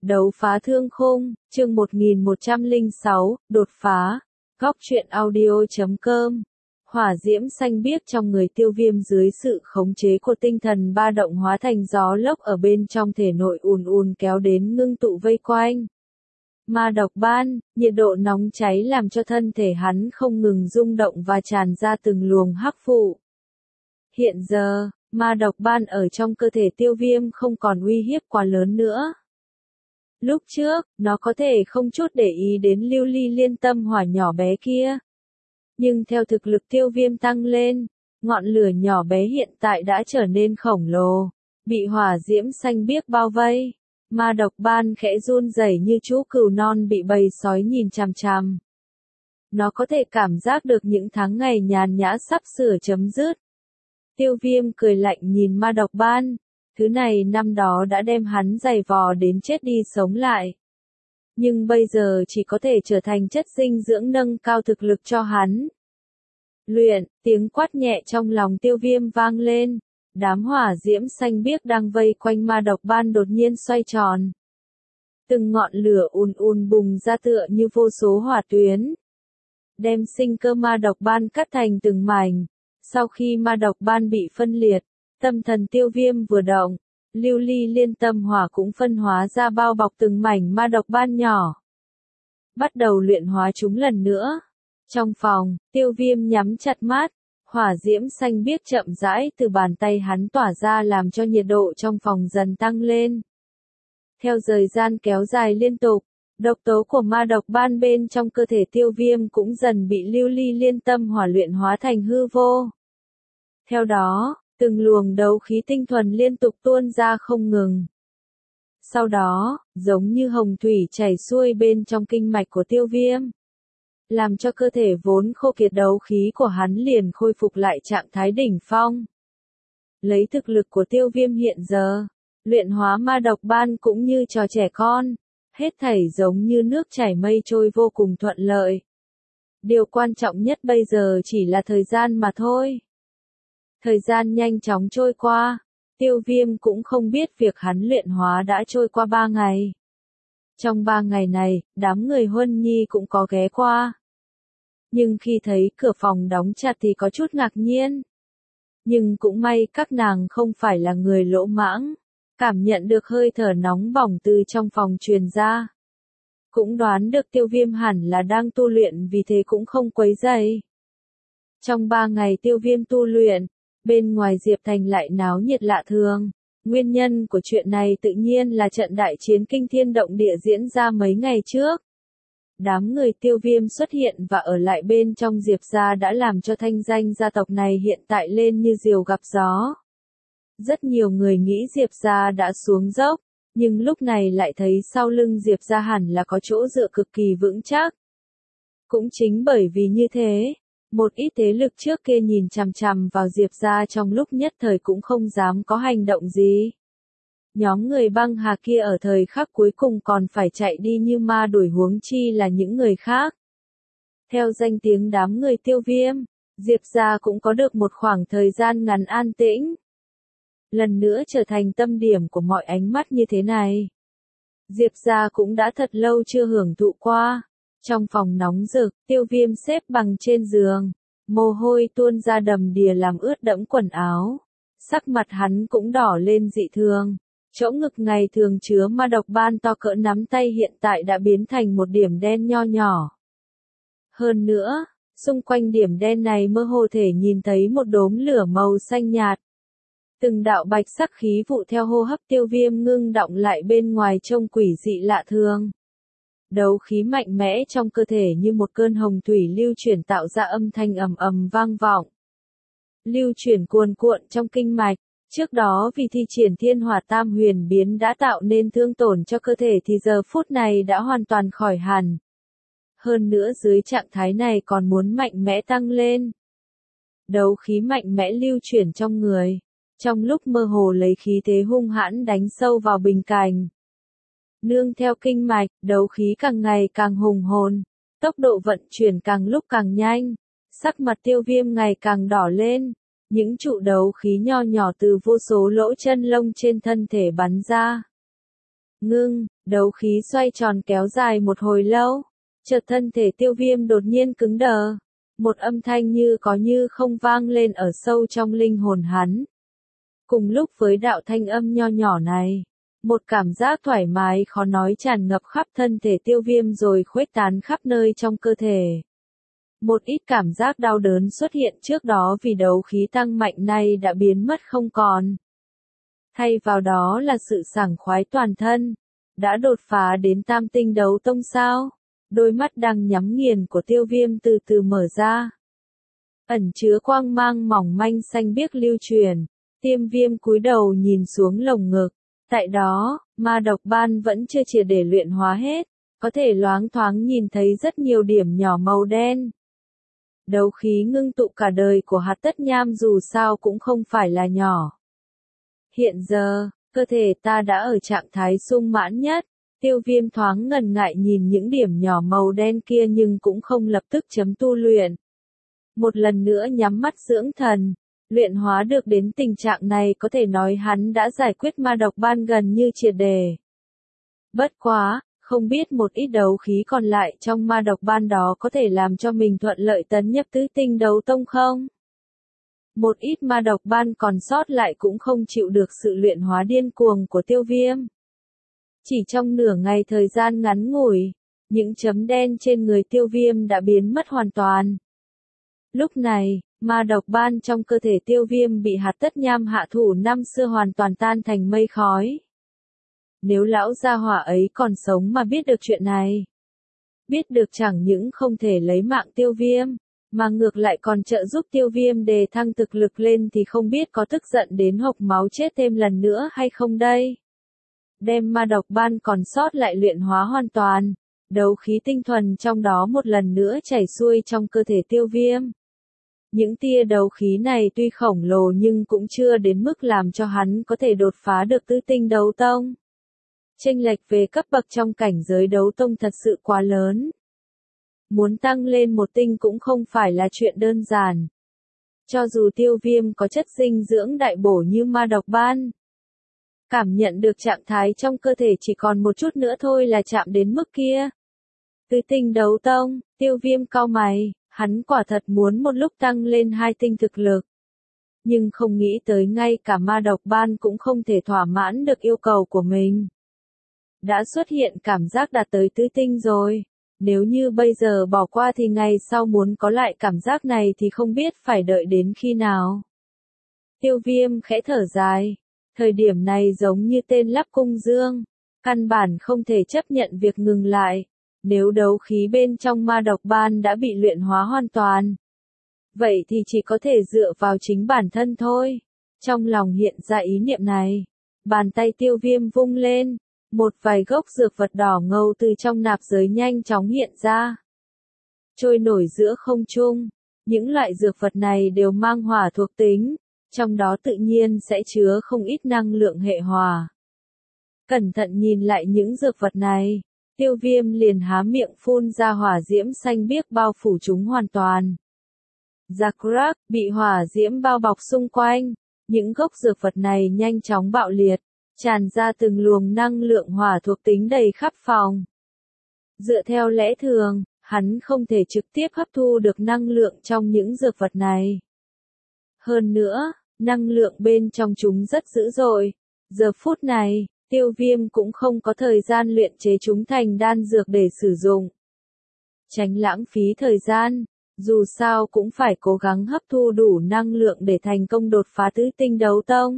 Đấu phá thương khung, chương 1106, đột phá. Góc truyện audio.com. Hỏa diễm xanh biếc trong người Tiêu Viêm dưới sự khống chế của tinh thần ba động hóa thành gió lốc ở bên trong thể nội ùn ùn kéo đến ngưng tụ vây quanh. Ma độc ban, nhiệt độ nóng cháy làm cho thân thể hắn không ngừng rung động và tràn ra từng luồng hắc vụ. Hiện giờ, ma độc ban ở trong cơ thể Tiêu Viêm không còn uy hiếp quá lớn nữa. Lúc trước, nó có thể không chút để ý đến lưu ly liên tâm hỏa nhỏ bé kia. Nhưng theo thực lực Tiêu Viêm tăng lên, ngọn lửa nhỏ bé hiện tại đã trở nên khổng lồ, bị hỏa diễm xanh biếc bao vây. Ma độc ban khẽ run rẩy như chú cừu non bị bầy sói nhìn chằm chằm. Nó có thể cảm giác được những tháng ngày nhàn nhã sắp sửa chấm dứt. Tiêu Viêm cười lạnh nhìn ma độc ban. Thứ này năm đó đã đem hắn giày vò đến chết đi sống lại. Nhưng bây giờ chỉ có thể trở thành chất dinh dưỡng nâng cao thực lực cho hắn. Luyện, tiếng quát nhẹ trong lòng Tiêu Viêm vang lên. Đám hỏa diễm xanh biếc đang vây quanh ma độc ban đột nhiên xoay tròn. Từng ngọn lửa ùn ùn bùng ra tựa như vô số hỏa tuyến. Đem sinh cơ ma độc ban cắt thành từng mảnh. Sau khi ma độc ban bị phân liệt, tâm thần Tiêu Viêm vừa động, lưu ly liên tâm hỏa cũng phân hóa ra bao bọc từng mảnh ma độc ban nhỏ. Bắt đầu luyện hóa chúng lần nữa. Trong phòng, Tiêu Viêm nhắm chặt mắt, hỏa diễm xanh biếc chậm rãi từ bàn tay hắn tỏa ra làm cho nhiệt độ trong phòng dần tăng lên. Theo thời gian kéo dài liên tục, độc tố của ma độc ban bên trong cơ thể Tiêu Viêm cũng dần bị lưu ly liên tâm hỏa luyện hóa thành hư vô. Theo đó, từng luồng đấu khí tinh thuần liên tục tuôn ra không ngừng. Sau đó, giống như hồng thủy chảy xuôi bên trong kinh mạch của Tiêu Viêm, làm cho cơ thể vốn khô kiệt đấu khí của hắn liền khôi phục lại trạng thái đỉnh phong. Lấy thực lực của Tiêu Viêm hiện giờ, luyện hóa ma độc ban cũng như trò trẻ con, hết thảy giống như nước chảy mây trôi vô cùng thuận lợi. Điều quan trọng nhất bây giờ chỉ là thời gian mà thôi. Thời gian nhanh chóng trôi qua, Tiêu Viêm cũng không biết việc hắn luyện hóa đã trôi qua 3 ngày. Trong 3 ngày này, đám người Huân Nhi cũng có ghé qua. Nhưng khi thấy cửa phòng đóng chặt thì có chút ngạc nhiên. Nhưng cũng may các nàng không phải là người lỗ mãng, cảm nhận được hơi thở nóng bỏng từ trong phòng truyền ra. Cũng đoán được Tiêu Viêm hẳn là đang tu luyện vì thế cũng không quấy rầy. Trong 3 ngày Tiêu Viêm tu luyện, bên ngoài Diệp Thành lại náo nhiệt lạ thường. Nguyên nhân của chuyện này tự nhiên là trận đại chiến kinh thiên động địa diễn ra mấy ngày trước. Đám người Tiêu Viêm xuất hiện và ở lại bên trong Diệp gia đã làm cho thanh danh gia tộc này hiện tại lên như diều gặp gió. Rất nhiều người nghĩ Diệp gia đã xuống dốc, nhưng lúc này lại thấy sau lưng Diệp gia hẳn là có chỗ dựa cực kỳ vững chắc. Cũng chính bởi vì như thế, một ít thế lực trước kia nhìn chằm chằm vào Diệp gia trong lúc nhất thời cũng không dám có hành động gì. Nhóm người băng hà kia ở thời khắc cuối cùng còn phải chạy đi như ma đuổi huống chi là những người khác. Theo danh tiếng đám người Tiêu Viêm, Diệp gia cũng có được một khoảng thời gian ngắn an tĩnh. Lần nữa trở thành tâm điểm của mọi ánh mắt như thế này. Diệp gia cũng đã thật lâu chưa hưởng thụ qua. Trong phòng nóng rực, Tiêu Viêm xếp bằng trên giường, mồ hôi tuôn ra đầm đìa làm ướt đẫm quần áo. Sắc mặt hắn cũng đỏ lên dị thường. Chỗ ngực ngày thường chứa ma độc ban to cỡ nắm tay hiện tại đã biến thành một điểm đen nho nhỏ. Hơn nữa, xung quanh điểm đen này mơ hồ thể nhìn thấy một đốm lửa màu xanh nhạt. Từng đạo bạch sắc khí vụ theo hô hấp Tiêu Viêm ngưng đọng lại bên ngoài trông quỷ dị lạ thường. Đấu khí mạnh mẽ trong cơ thể như một cơn hồng thủy lưu chuyển tạo ra âm thanh ầm ầm vang vọng. Lưu chuyển cuồn cuộn trong kinh mạch, trước đó vì thi triển thiên hỏa tam huyền biến đã tạo nên thương tổn cho cơ thể thì giờ phút này đã hoàn toàn khỏi hẳn. Hơn nữa dưới trạng thái này còn muốn mạnh mẽ tăng lên. Đấu khí mạnh mẽ lưu chuyển trong người, trong lúc mơ hồ lấy khí thế hung hãn đánh sâu vào bình cành. Nương theo kinh mạch, đấu khí càng ngày càng hùng hồn, tốc độ vận chuyển càng lúc càng nhanh, sắc mặt Tiêu Viêm ngày càng đỏ lên, những trụ đấu khí nho nhỏ từ vô số lỗ chân lông trên thân thể bắn ra. Ngưng, đấu khí xoay tròn kéo dài một hồi lâu. Chợt thân thể Tiêu Viêm đột nhiên cứng đờ. Một âm thanh như có như không vang lên ở sâu trong linh hồn hắn. Cùng lúc với đạo thanh âm nho nhỏ này, một cảm giác thoải mái khó nói tràn ngập khắp thân thể Tiêu Viêm rồi khuếch tán khắp nơi trong cơ thể. Một ít cảm giác đau đớn xuất hiện trước đó vì đấu khí tăng mạnh nay đã biến mất không còn. Thay vào đó là sự sảng khoái toàn thân. Đã đột phá đến tam tinh đấu tông sao? Đôi mắt đang nhắm nghiền của Tiêu Viêm từ từ mở ra. Ẩn chứa quang mang mỏng manh xanh biếc lưu truyền. Tiêu Viêm cúi đầu nhìn xuống lồng ngực. Tại đó, ma độc ban vẫn chưa triệt để luyện hóa hết. Có thể loáng thoáng nhìn thấy rất nhiều điểm nhỏ màu đen. Đấu khí ngưng tụ cả đời của Hạt Tất Nham dù sao cũng không phải là nhỏ. Hiện giờ, cơ thể ta đã ở trạng thái sung mãn nhất. Tiêu Viêm thoáng ngần ngại nhìn những điểm nhỏ màu đen kia nhưng cũng không lập tức chấm tu luyện. Một lần nữa nhắm mắt dưỡng thần, luyện hóa được đến tình trạng này có thể nói hắn đã giải quyết ma độc ban gần như triệt đề. Bất quá, không biết một ít đấu khí còn lại trong ma độc ban đó có thể làm cho mình thuận lợi tấn nhập tứ tinh đấu tông không? Một ít ma độc ban còn sót lại cũng không chịu được sự luyện hóa điên cuồng của Tiêu Viêm. Chỉ trong nửa ngày thời gian ngắn ngủi, những chấm đen trên người Tiêu Viêm đã biến mất hoàn toàn. Lúc này, ma độc ban trong cơ thể Tiêu Viêm bị Hạt Tất Nham hạ thủ năm xưa hoàn toàn tan thành mây khói. Nếu lão gia hỏa ấy còn sống mà biết được chuyện này, biết được chẳng những không thể lấy mạng Tiêu Viêm, mà ngược lại còn trợ giúp Tiêu Viêm đề thăng thực lực lên thì không biết có tức giận đến hộc máu chết thêm lần nữa hay không đây. Đem ma độc ban còn sót lại luyện hóa hoàn toàn, đấu khí tinh thuần trong đó một lần nữa chảy xuôi trong cơ thể Tiêu Viêm. Những tia đấu khí này tuy khổng lồ nhưng cũng chưa đến mức làm cho hắn có thể đột phá được tứ tinh đấu tông. Chênh lệch về cấp bậc trong cảnh giới đấu tông thật sự quá lớn. Muốn tăng lên một tinh cũng không phải là chuyện đơn giản. Cho dù Tiêu Viêm có chất dinh dưỡng đại bổ như ma độc ban, cảm nhận được trạng thái trong cơ thể chỉ còn một chút nữa thôi là chạm đến mức kia. Tứ tinh đấu tông, Tiêu Viêm cau mày, hắn quả thật muốn một lúc tăng lên 2 tinh thực lực. Nhưng không nghĩ tới ngay cả ma độc ban cũng không thể thỏa mãn được yêu cầu của mình. Đã xuất hiện cảm giác đạt tới tứ tinh rồi. Nếu như bây giờ bỏ qua thì ngày sau muốn có lại cảm giác này thì không biết phải đợi đến khi nào. Tiêu Viêm khẽ thở dài. Thời điểm này giống như tên lắp cung dương. Căn bản không thể chấp nhận việc ngừng lại. Nếu đấu khí bên trong ma độc ban đã bị luyện hóa hoàn toàn, vậy thì chỉ có thể dựa vào chính bản thân thôi. Trong lòng hiện ra ý niệm này, bàn tay Tiêu Viêm vung lên. Một vài gốc dược vật đỏ ngầu từ trong nạp giới nhanh chóng hiện ra. Trôi nổi giữa không trung, những loại dược vật này đều mang hỏa thuộc tính, trong đó tự nhiên sẽ chứa không ít năng lượng hệ hỏa. Cẩn thận nhìn lại những dược vật này, Tiêu Viêm liền há miệng phun ra hỏa diễm xanh biếc bao phủ chúng hoàn toàn. Zakrak bị hỏa diễm bao bọc xung quanh, những gốc dược vật này nhanh chóng bạo liệt. Tràn ra từng luồng năng lượng hỏa thuộc tính đầy khắp phòng. Dựa theo lẽ thường, hắn không thể trực tiếp hấp thu được năng lượng trong những dược vật này. Hơn nữa, năng lượng bên trong chúng rất dữ dội. Giờ phút này, Tiêu Viêm cũng không có thời gian luyện chế chúng thành đan dược để sử dụng. Tránh lãng phí thời gian, dù sao cũng phải cố gắng hấp thu đủ năng lượng để thành công đột phá tứ tinh đấu tông.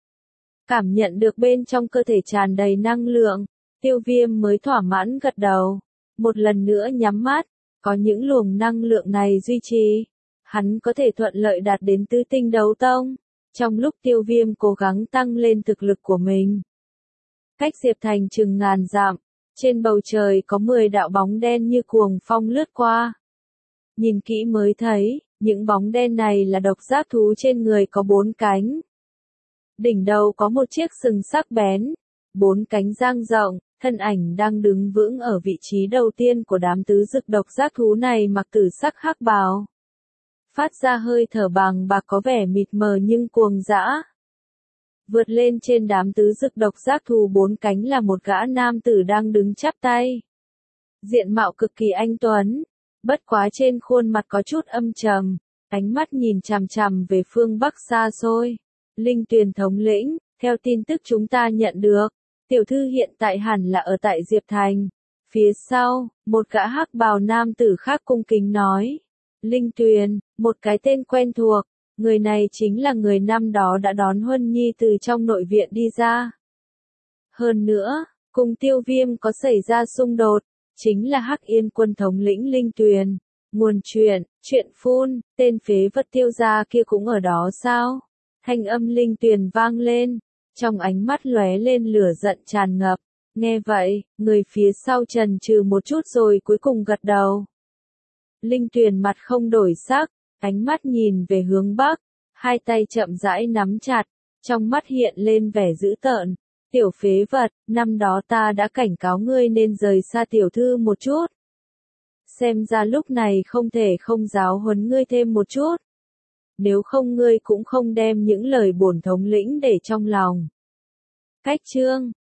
Cảm nhận được bên trong cơ thể tràn đầy năng lượng, Tiêu Viêm mới thỏa mãn gật đầu. Một lần nữa nhắm mắt, có những luồng năng lượng này duy trì, hắn có thể thuận lợi đạt đến tứ tinh đấu tông. Trong lúc Tiêu Viêm cố gắng tăng lên thực lực của mình. Cách Diệp Thành chừng ngàn dặm, trên bầu trời có 10 đạo bóng đen như cuồng phong lướt qua. Nhìn kỹ mới thấy, những bóng đen này là độc giác thú trên người có 4 cánh. Đỉnh đầu có một chiếc sừng sắc bén, 4 cánh dang rộng, thân ảnh đang đứng vững ở vị trí đầu tiên của đám tứ dực độc giác thú này mặc tử sắc hắc bào. Phát ra hơi thở bàng bạc có vẻ mịt mờ nhưng cuồng dã. Vượt lên trên đám tứ dực độc giác thù bốn cánh là một gã nam tử đang đứng chắp tay. Diện mạo cực kỳ anh tuấn, bất quá trên khuôn mặt có chút âm trầm, ánh mắt nhìn chằm chằm về phương Bắc xa xôi. Linh Tuyền thống lĩnh, theo tin tức chúng ta nhận được, tiểu thư hiện tại hẳn là ở tại Diệp Thành. Phía sau, một gã hắc bào nam tử khác cung kính nói. Linh Tuyền, một cái tên quen thuộc, người này chính là người năm đó đã đón Huân Nhi từ trong nội viện đi ra. Hơn nữa, cùng Tiêu Viêm có xảy ra xung đột, chính là Hắc Yên quân thống lĩnh Linh Tuyền. Nguồn chuyện phun, tên phế vật Tiêu gia kia cũng ở đó sao? Thanh âm Linh Tuyền vang lên, trong ánh mắt lóe lên lửa giận tràn ngập. Nghe vậy, người phía sau chần chừ một chút rồi cuối cùng gật đầu. Linh Tuyền mặt không đổi sắc, ánh mắt nhìn về hướng Bắc, hai tay chậm rãi nắm chặt, trong mắt hiện lên vẻ dữ tợn. Tiểu phế vật, năm đó ta đã cảnh cáo ngươi nên rời xa tiểu thư một chút. Xem ra lúc này không thể không giáo huấn ngươi thêm một chút. Nếu không ngươi cũng không đem những lời bổn thống lĩnh để trong lòng. Cách chương